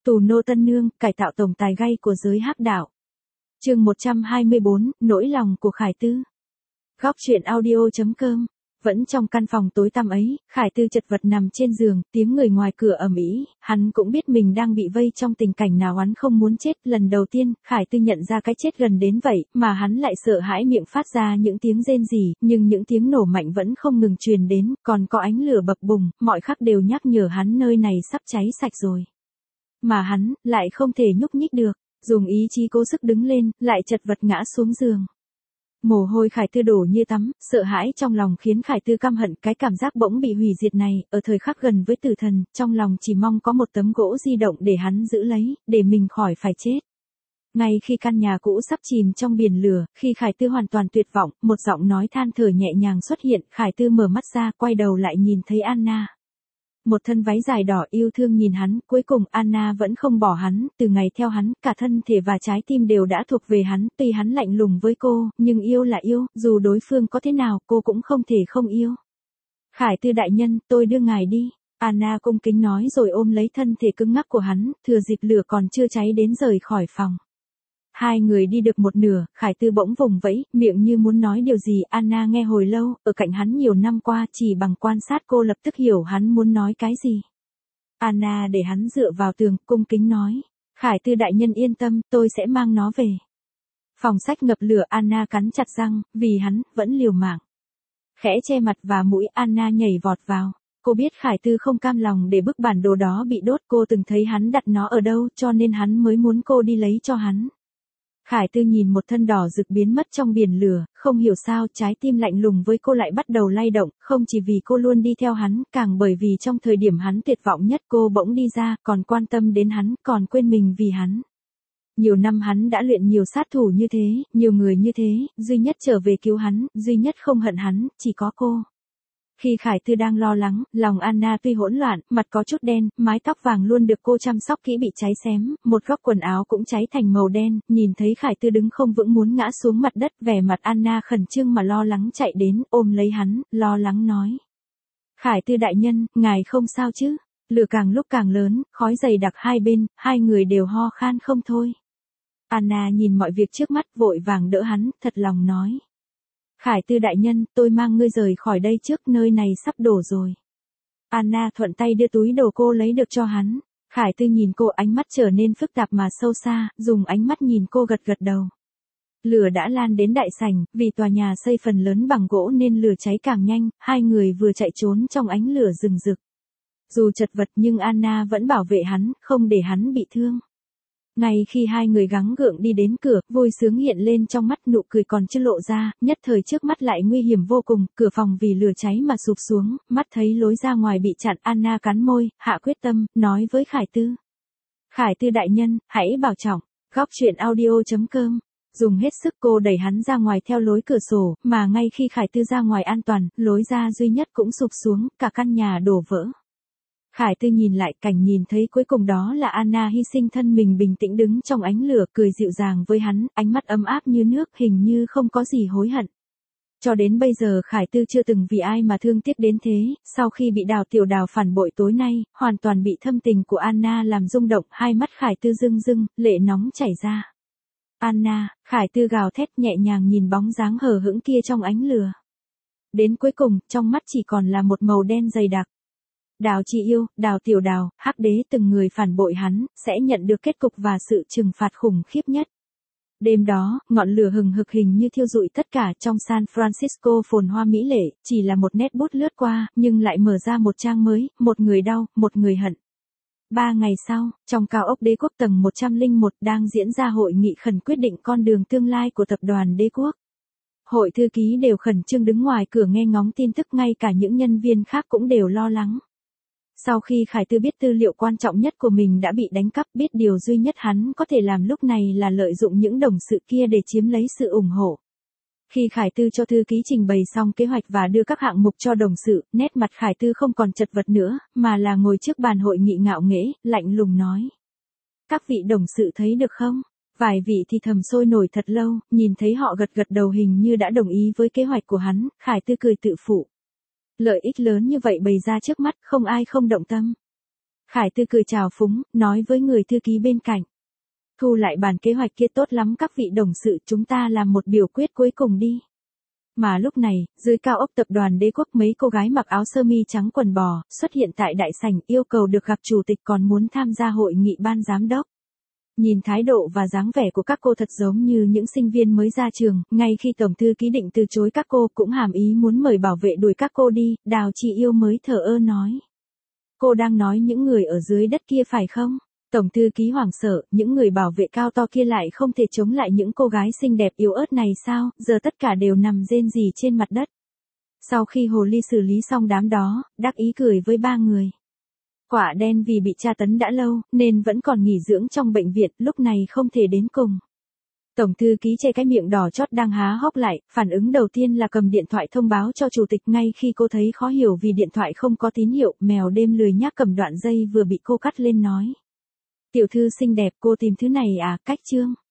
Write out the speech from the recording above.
Tù nô tân nương, cải tạo tổng tài gay của giới hắc đạo. Chương 124, nỗi lòng của Khải Tư. Góc truyện audio.com. Vẫn trong căn phòng tối tăm ấy, Khải Tư chật vật nằm trên giường, tiếng người ngoài cửa ầm ĩ, hắn cũng biết mình đang bị vây trong tình cảnh nào hắn không muốn chết. Lần đầu tiên, Khải Tư nhận ra cái chết gần đến vậy, mà hắn lại sợ hãi miệng phát ra những tiếng rên rỉ, nhưng những tiếng nổ mạnh vẫn không ngừng truyền đến, còn có ánh lửa bập bùng, mọi khắc đều nhắc nhở hắn nơi này sắp cháy sạch rồi. Mà hắn, lại không thể nhúc nhích được, dùng ý chí cố sức đứng lên, lại chật vật ngã xuống giường. Mồ hôi Khải Tư đổ như tắm, sợ hãi trong lòng khiến Khải Tư căm hận cái cảm giác bỗng bị hủy diệt này, ở thời khắc gần với tử thần, trong lòng chỉ mong có một tấm gỗ di động để hắn giữ lấy, để mình khỏi phải chết. Ngay khi căn nhà cũ sắp chìm trong biển lửa, khi Khải Tư hoàn toàn tuyệt vọng, một giọng nói than thở nhẹ nhàng xuất hiện, Khải Tư mở mắt ra, quay đầu lại nhìn thấy Anna. Một thân váy dài đỏ yêu thương nhìn hắn, cuối cùng Anna vẫn không bỏ hắn, từ ngày theo hắn, cả thân thể và trái tim đều đã thuộc về hắn, tuy hắn lạnh lùng với cô, nhưng yêu là yêu, dù đối phương có thế nào, cô cũng không thể không yêu. Khải Tư đại nhân, tôi đưa ngài đi. Anna cung kính nói rồi ôm lấy thân thể cứng ngắc của hắn, thừa dịp lửa còn chưa cháy đến rời khỏi phòng. Hai người đi được một nửa, Khải Tư bỗng vùng vẫy, miệng như muốn nói điều gì. Anna nghe hồi lâu, ở cạnh hắn nhiều năm qua, chỉ bằng quan sát cô lập tức hiểu hắn muốn nói cái gì. Anna để hắn dựa vào tường, cung kính nói, Khải Tư đại nhân yên tâm, tôi sẽ mang nó về. Phòng sách ngập lửa, Anna cắn chặt răng, vì hắn, vẫn liều mạng. Khẽ che mặt và mũi, Anna nhảy vọt vào. Cô biết Khải Tư không cam lòng để bức bản đồ đó bị đốt, cô từng thấy hắn đặt nó ở đâu, cho nên hắn mới muốn cô đi lấy cho hắn. Khải Tư nhìn một thân đỏ rực biến mất trong biển lửa, không hiểu sao trái tim lạnh lùng với cô lại bắt đầu lay động, không chỉ vì cô luôn đi theo hắn, càng bởi vì trong thời điểm hắn tuyệt vọng nhất cô bỗng đi ra, còn quan tâm đến hắn, còn quên mình vì hắn. Nhiều năm hắn đã luyện nhiều sát thủ như thế, nhiều người như thế, duy nhất trở về cứu hắn, duy nhất không hận hắn, chỉ có cô. Khi Khải Tư đang lo lắng, lòng Anna tuy hỗn loạn, mặt có chút đen, mái tóc vàng luôn được cô chăm sóc kỹ bị cháy xém, một góc quần áo cũng cháy thành màu đen, nhìn thấy Khải Tư đứng không vững muốn ngã xuống mặt đất, vẻ mặt Anna khẩn trương mà lo lắng chạy đến, ôm lấy hắn, lo lắng nói. Khải Tư đại nhân, ngài không sao chứ? Lửa càng lúc càng lớn, khói dày đặc hai bên, hai người đều ho khan không thôi. Anna nhìn mọi việc trước mắt, vội vàng đỡ hắn, thật lòng nói. Khải Tư đại nhân, tôi mang ngươi rời khỏi đây trước, nơi này sắp đổ rồi. Anna thuận tay đưa túi đồ cô lấy được cho hắn. Khải Tư nhìn cô, ánh mắt trở nên phức tạp mà sâu xa, dùng ánh mắt nhìn cô gật gật đầu. Lửa đã lan đến đại sảnh, vì tòa nhà xây phần lớn bằng gỗ nên lửa cháy càng nhanh, hai người vừa chạy trốn trong ánh lửa rừng rực. Dù chật vật nhưng Anna vẫn bảo vệ hắn, không để hắn bị thương. Ngay khi hai người gắng gượng đi đến cửa, vui sướng hiện lên trong mắt, nụ cười còn chưa lộ ra, nhất thời trước mắt lại nguy hiểm vô cùng, cửa phòng vì lửa cháy mà sụp xuống, mắt thấy lối ra ngoài bị chặn, Anna cắn môi, hạ quyết tâm, nói với Khải Tư. Khải Tư đại nhân, hãy bảo trọng. Góc truyện audio.com. Dùng hết sức cô đẩy hắn ra ngoài theo lối cửa sổ, mà ngay khi Khải Tư ra ngoài an toàn, lối ra duy nhất cũng sụp xuống, cả căn nhà đổ vỡ. Khải Tư nhìn lại, cảnh nhìn thấy cuối cùng đó là Anna hy sinh thân mình bình tĩnh đứng trong ánh lửa, cười dịu dàng với hắn, ánh mắt ấm áp như nước, hình như không có gì hối hận. Cho đến bây giờ Khải Tư chưa từng vì ai mà thương tiếc đến thế, sau khi bị Đào Tiểu Đào phản bội tối nay, hoàn toàn bị thâm tình của Anna làm rung động, hai mắt Khải Tư rưng rưng, lệ nóng chảy ra. Anna, Khải Tư gào thét nhẹ nhàng nhìn bóng dáng hờ hững kia trong ánh lửa. Đến cuối cùng, trong mắt chỉ còn là một màu đen dày đặc. Đào Chi Yêu, Đào Tiểu Đào, Hắc Đế, từng người phản bội hắn, sẽ nhận được kết cục và sự trừng phạt khủng khiếp nhất. Đêm đó, ngọn lửa hừng hực hình như thiêu rụi tất cả trong San Francisco phồn hoa mỹ lệ, chỉ là một nét bút lướt qua, nhưng lại mở ra một trang mới, một người đau, một người hận. 3 ngày sau, trong cao ốc Đế quốc tầng 101 đang diễn ra hội nghị khẩn quyết định con đường tương lai của tập đoàn Đế quốc. Hội thư ký đều khẩn trương đứng ngoài cửa nghe ngóng tin tức, ngay cả những nhân viên khác cũng đều lo lắng. Sau khi Khải Tư biết tư liệu quan trọng nhất của mình đã bị đánh cắp, biết điều duy nhất hắn có thể làm lúc này là lợi dụng những đồng sự kia để chiếm lấy sự ủng hộ. Khi Khải Tư cho thư ký trình bày xong kế hoạch và đưa các hạng mục cho đồng sự, nét mặt Khải Tư không còn chật vật nữa, mà là ngồi trước bàn hội nghị ngạo nghễ, lạnh lùng nói. Các vị đồng sự thấy được không? Vài vị thì thầm sôi nổi thật lâu, nhìn thấy họ gật gật đầu hình như đã đồng ý với kế hoạch của hắn, Khải Tư cười tự phụ. Lợi ích lớn như vậy bày ra trước mắt, không ai không động tâm. Khải Tư cười chào phúng, nói với người thư ký bên cạnh. Thu lại bản kế hoạch kia tốt lắm các vị đồng sự, chúng ta làm một biểu quyết cuối cùng đi. Mà lúc này, dưới cao ốc tập đoàn Đế Quốc mấy cô gái mặc áo sơ mi trắng quần bò, xuất hiện tại đại sảnh yêu cầu được gặp chủ tịch còn muốn tham gia hội nghị ban giám đốc. Nhìn thái độ và dáng vẻ của các cô thật giống như những sinh viên mới ra trường, ngay khi tổng thư ký định từ chối các cô cũng hàm ý muốn mời bảo vệ đuổi các cô đi, Đào Chị Yêu mới thờ ơ nói. Cô đang nói những người ở dưới đất kia phải không? Tổng thư ký hoảng sợ, những người bảo vệ cao to kia lại không thể chống lại những cô gái xinh đẹp yếu ớt này sao, giờ tất cả đều nằm rên rỉ trên mặt đất. Sau khi hồ ly xử lý xong đám đó, đắc ý cười với ba người. Quả đen vì bị tra tấn đã lâu, nên vẫn còn nghỉ dưỡng trong bệnh viện, lúc này không thể đến cùng. Tổng thư ký che cái miệng đỏ chót đang há hốc lại, phản ứng đầu tiên là cầm điện thoại thông báo cho chủ tịch ngay khi cô thấy khó hiểu vì điện thoại không có tín hiệu, mèo đêm lười nhác cầm đoạn dây vừa bị cô cắt lên nói. Tiểu thư xinh đẹp cô tìm thứ này à, cách chương.